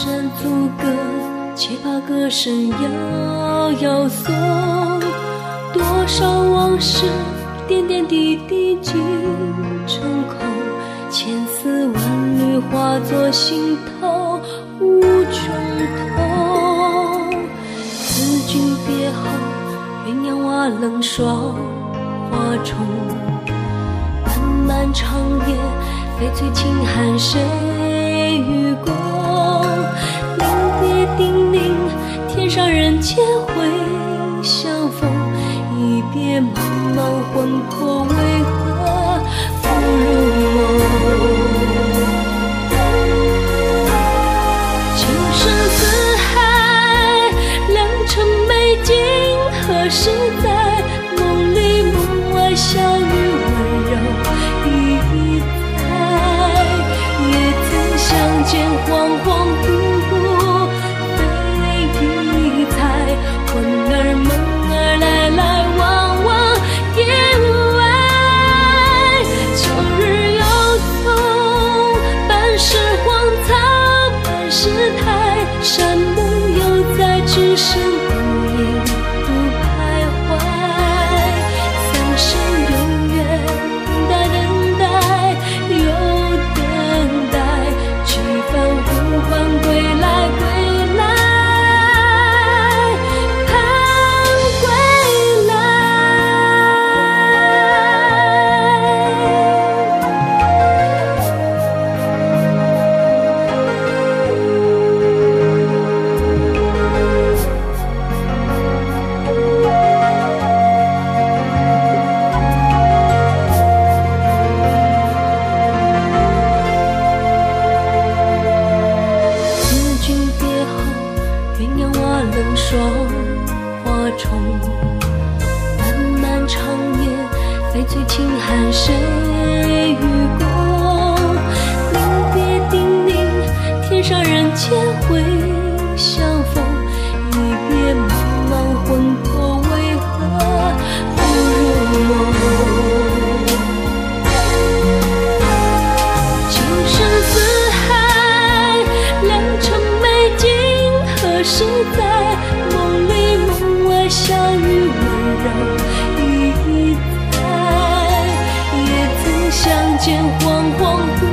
山阻隔，且把歌声遥遥送。多少往事点点滴滴尽成空，千丝万缕化作心头无穷痛。自君别后，鸳鸯瓦冷霜花重。漫漫长夜，翡翠轻寒谁与共？临别叮咛，天上人间会相逢。一别茫茫魂魄，为何复如梦？情深似海，良辰美景，何时在梦里梦外笑语温柔一载？也曾相见恍恍惚惚，非一猜，魂儿梦儿来来往往夜外。秋日又从，半是荒草半是苔，山梦又在，只剩孤影独徘徊。三生有缘，等待又等待，几番呼唤归来归来，盼归来。自君别后，鸳鸯瓦冷霜花重。漫漫长夜，翡翠轻寒谁与共？临别叮咛，天上人间会相逢。一别茫茫魂魄，为何复如梦？情深似海，良辰美景，何时在梦里梦外笑语温柔一载？也曾相见恍恍惚